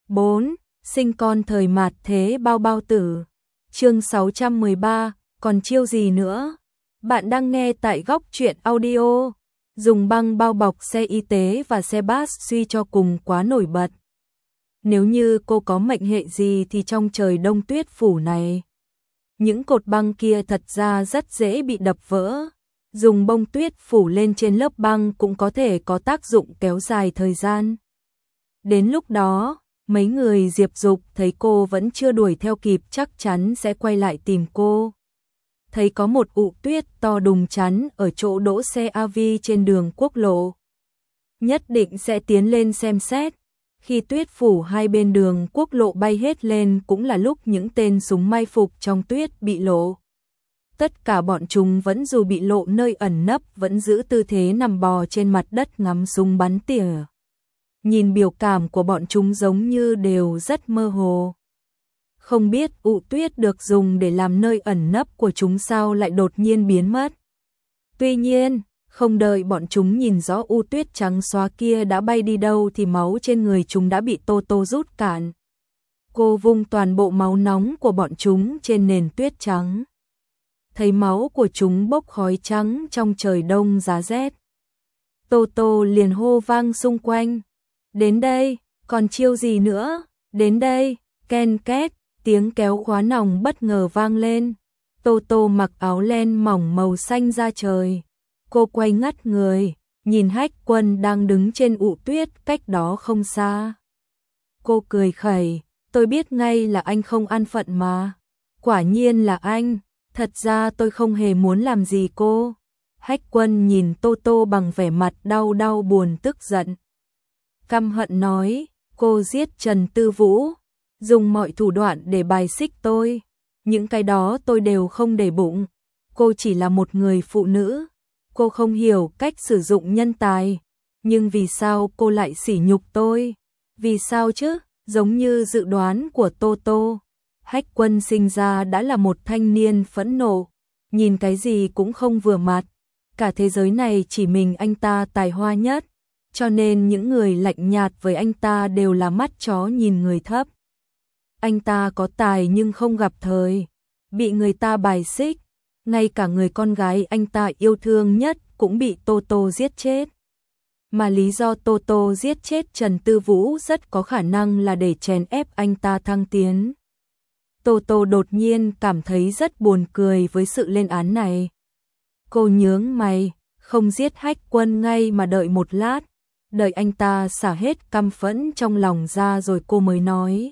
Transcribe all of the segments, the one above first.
4. Sinh con thời mạt thế bao bao tử. Chương 613, còn chiêu gì nữa? Bạn đang nghe tại Góc Truyện Audio. Dùng băng bao bọc xe y tế và xe bus suy cho cùng quá nổi bật. Nếu như cô có mệnh hệ gì thì trong trời đông tuyết phủ này, những cột băng kia thật ra rất dễ bị đập vỡ. Dùng bông tuyết phủ lên trên lớp băng cũng có thể có tác dụng kéo dài thời gian. Đến lúc đó, mấy người Diệp Dục thấy cô vẫn chưa đuổi theo kịp chắc chắn sẽ quay lại tìm cô. Thấy có một ụ tuyết to đùng chắn ở chỗ đỗ xe AV trên đường quốc lộ, nhất định sẽ tiến lên xem xét. Khi tuyết phủ hai bên đường quốc lộ bay hết lên cũng là lúc những tên súng mai phục trong tuyết bị lộ. Tất cả bọn chúng vẫn dù bị lộ nơi ẩn nấp vẫn giữ tư thế nằm bò trên mặt đất ngắm súng bắn tỉa. Nhìn biểu cảm của bọn chúng giống như đều rất mơ hồ. Không biết ụ tuyết được dùng để làm nơi ẩn nấp của chúng sao lại đột nhiên biến mất. Tuy nhiên, không đợi bọn chúng nhìn rõ u tuyết trắng xóa kia đã bay đi đâu thì máu trên người chúng đã bị Tô Tô rút cạn. Cô vung toàn bộ máu nóng của bọn chúng trên nền tuyết trắng. Thấy máu của chúng bốc khói trắng trong trời đông giá rét, Tô Tô liền hô vang xung quanh. Đến đây, còn chiêu gì nữa? Đến đây, ken két, tiếng kéo khóa nòng bất ngờ vang lên. Tô Tô mặc áo len mỏng màu xanh da trời. Cô quay ngắt người, nhìn Hách Quân đang đứng trên ụ tuyết cách đó không xa. Cô cười khẩy, tôi biết ngay là anh không an phận mà. Quả nhiên là anh, thật ra tôi không hề muốn làm gì cô. Hách Quân nhìn Tô Tô bằng vẻ mặt đau đau buồn tức giận. Căm hận nói, cô giết Trần Tư Vũ, dùng mọi thủ đoạn để bài xích tôi. Những cái đó tôi đều không để bụng. Cô chỉ là một người phụ nữ. Cô không hiểu cách sử dụng nhân tài. Nhưng vì sao cô lại sỉ nhục tôi? Vì sao chứ? Giống như dự đoán của Tô Tô, Hách Quân sinh ra đã là một thanh niên phẫn nộ. Nhìn cái gì cũng không vừa mặt. Cả thế giới này chỉ mình anh ta tài hoa nhất. Cho nên những người lạnh nhạt với anh ta đều là mắt chó nhìn người thấp. Anh ta có tài nhưng không gặp thời, bị người ta bài xích. Ngay cả người con gái anh ta yêu thương nhất cũng bị Tô Tô giết chết. Mà lý do Tô Tô giết chết Trần Tư Vũ rất có khả năng là để chèn ép anh ta thăng tiến. Tô Tô đột nhiên cảm thấy rất buồn cười với sự lên án này. Cô nhướng mày, không giết Hách Quân ngay mà đợi một lát. Đợi anh ta xả hết căm phẫn trong lòng ra rồi cô mới nói.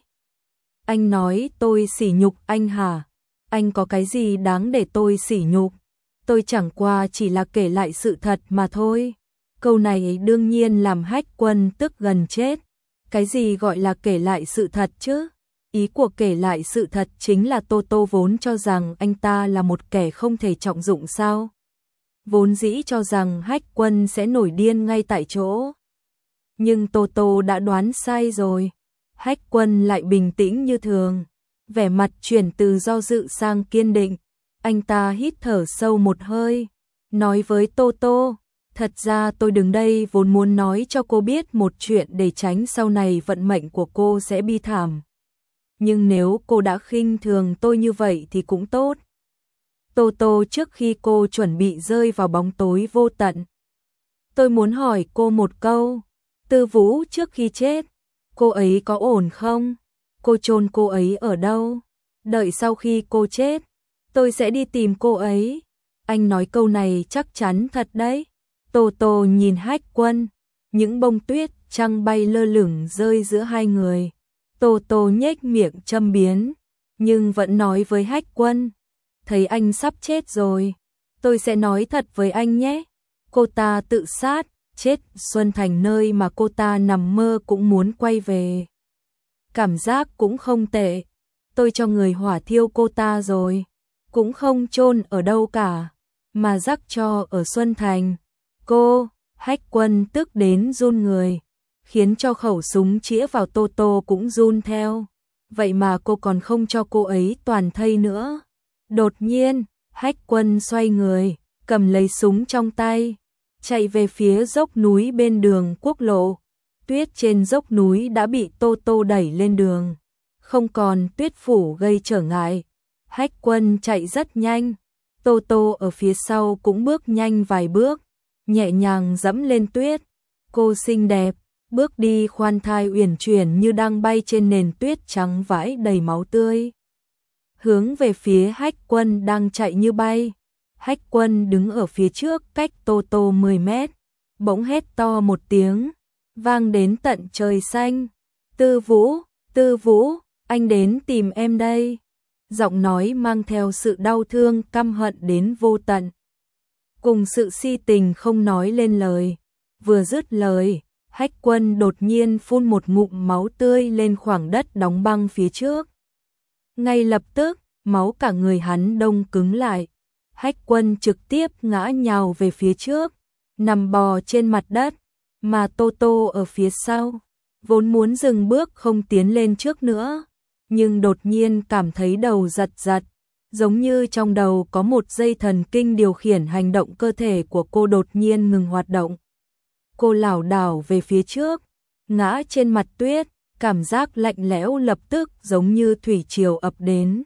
Anh nói tôi sỉ nhục anh hả? Anh có cái gì đáng để tôi sỉ nhục? Tôi chẳng qua chỉ là kể lại sự thật mà thôi. Câu này đương nhiên làm Hách Quân tức gần chết. Cái gì gọi là kể lại sự thật chứ? Ý của kể lại sự thật chính là Tô Tô vốn cho rằng anh ta là một kẻ không thể trọng dụng sao? Vốn dĩ cho rằng Hách Quân sẽ nổi điên ngay tại chỗ. Nhưng Tô Tô đã đoán sai rồi. Hách Quân lại bình tĩnh như thường. Vẻ mặt chuyển từ do dự sang kiên định. Anh ta hít thở sâu một hơi, nói với Tô Tô, thật ra tôi đứng đây vốn muốn nói cho cô biết một chuyện để tránh sau này vận mệnh của cô sẽ bi thảm. Nhưng nếu cô đã khinh thường tôi như vậy thì cũng tốt. Tô Tô trước khi cô chuẩn bị rơi vào bóng tối vô tận, tôi muốn hỏi cô một câu. Tư Vũ trước khi chết, cô ấy có ổn không? Cô chôn cô ấy ở đâu? Đợi sau khi cô chết, tôi sẽ đi tìm cô ấy. Anh nói câu này chắc chắn thật đấy. Tô Tô nhìn Hách Quân, những bông tuyết trăng bay lơ lửng rơi giữa hai người. Tô Tô nhếch miệng châm biếm, nhưng vẫn nói với Hách Quân, thấy anh sắp chết rồi, tôi sẽ nói thật với anh nhé. Cô ta tự sát, chết Xuân Thành nơi mà cô ta nằm mơ cũng muốn quay về. Cảm giác cũng không tệ. Tôi cho người hỏa thiêu cô ta rồi, cũng không chôn ở đâu cả, mà rắc cho ở Xuân Thành. Cô, Hách Quân tức đến run người, khiến cho khẩu súng chĩa vào Tô Tô cũng run theo. Vậy mà cô còn không cho cô ấy toàn thây nữa. Đột nhiên, Hách Quân xoay người, cầm lấy súng trong tay, chạy về phía dốc núi bên đường quốc lộ. Tuyết trên dốc núi đã bị Tô Tô đẩy lên đường, không còn tuyết phủ gây trở ngại. Hách Quân chạy rất nhanh, Tô Tô ở phía sau cũng bước nhanh vài bước, nhẹ nhàng dẫm lên tuyết. Cô xinh đẹp, bước đi khoan thai uyển chuyển như đang bay trên nền tuyết trắng vãi đầy máu tươi. Hướng về phía Hách Quân đang chạy như bay. Hách Quân đứng ở phía trước cách Tô Tô 10 mét, bỗng hét to một tiếng, vang đến tận trời xanh. Tư Vũ, anh đến tìm em đây. Giọng nói mang theo sự đau thương căm hận đến vô tận, cùng sự si tình không nói lên lời. Vừa dứt lời, Hách Quân đột nhiên phun một ngụm máu tươi lên khoảng đất đóng băng phía trước. Ngay lập tức, máu cả người hắn đông cứng lại. Hách Quân trực tiếp ngã nhào về phía trước, nằm bò trên mặt đất, mà Tô Tô ở phía sau, vốn muốn dừng bước không tiến lên trước nữa, nhưng đột nhiên cảm thấy đầu giật giật, giống như trong đầu có một dây thần kinh điều khiển hành động cơ thể của cô đột nhiên ngừng hoạt động. Cô lảo đảo về phía trước, ngã trên mặt tuyết, cảm giác lạnh lẽo lập tức giống như thủy triều ập đến.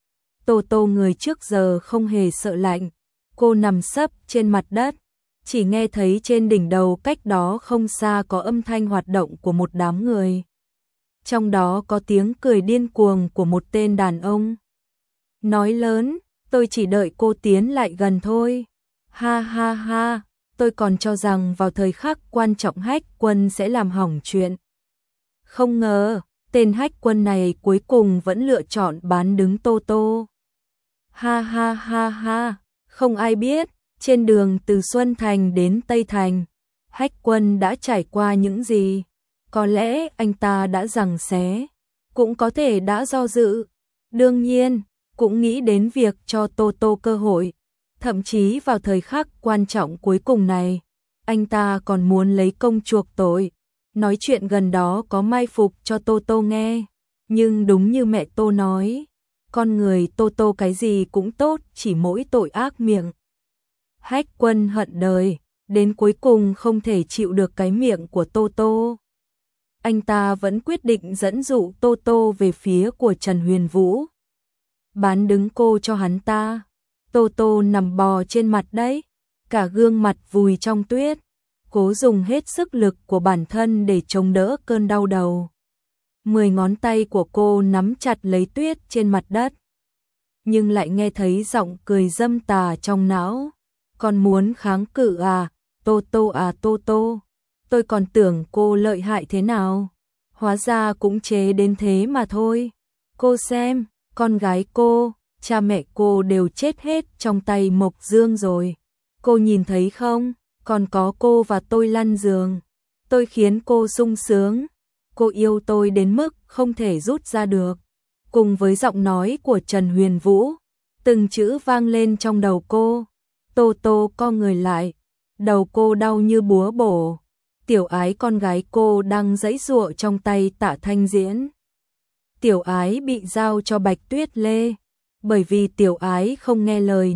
Tô Tô người trước giờ không hề sợ lạnh, cô nằm sấp trên mặt đất, chỉ nghe thấy trên đỉnh đầu cách đó không xa có âm thanh hoạt động của một đám người. Trong đó có tiếng cười điên cuồng của một tên đàn ông. Nói lớn, tôi chỉ đợi cô tiến lại gần thôi. Ha ha ha, tôi còn cho rằng vào thời khắc quan trọng Hách Quân sẽ làm hỏng chuyện. Không ngờ, tên Hách Quân này cuối cùng vẫn lựa chọn bán đứng Tô Tô. Ha ha ha ha, không ai biết, trên đường từ Xuân Thành đến Tây Thành, Hách Quân đã trải qua những gì. Có lẽ anh ta đã giằng xé, cũng có thể đã do dự. Đương nhiên, cũng nghĩ đến việc cho Tô Tô cơ hội. Thậm chí vào thời khắc quan trọng cuối cùng này, anh ta còn muốn lấy công chuộc tội. Nói chuyện gần đó có mai phục cho Tô Tô nghe. Nhưng đúng như mẹ Tô nói, con người Tô Tô cái gì cũng tốt, chỉ mỗi tội ác miệng. Hách Quân hận đời, đến cuối cùng không thể chịu được cái miệng của Tô Tô. Anh ta vẫn quyết định dẫn dụ Tô Tô về phía của Trần Huyền Vũ, bán đứng cô cho hắn ta. Tô Tô nằm bò trên mặt đấy, cả gương mặt vùi trong tuyết, cố dùng hết sức lực của bản thân để chống đỡ cơn đau đầu. 10 ngón tay của cô nắm chặt lấy tuyết trên mặt đất, nhưng lại nghe thấy giọng cười dâm tà trong não. Còn muốn kháng cự à, Tô Tô à Tô Tô, tôi còn tưởng cô lợi hại thế nào, hóa ra cũng chế đến thế mà thôi. Cô xem, con gái cô, cha mẹ cô đều chết hết trong tay Mộc Dương rồi. Cô nhìn thấy không, còn có cô và tôi lăn giường. Tôi khiến cô sung sướng, cô yêu tôi đến mức không thể rút ra được. Cùng với giọng nói của Trần Huyền Vũ, từng chữ vang lên trong đầu cô. Tô Tô co người lại, đầu cô đau như búa bổ. Tiểu Ái con gái cô đang giãy giụa trong tay Tạ Thanh Diễn. Tiểu Ái bị giao cho Bạch Tuyết Lê, bởi vì Tiểu Ái không nghe lời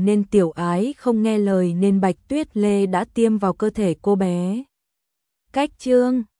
nên Bạch Tuyết Lê đã tiêm vào cơ thể cô bé. Cách chương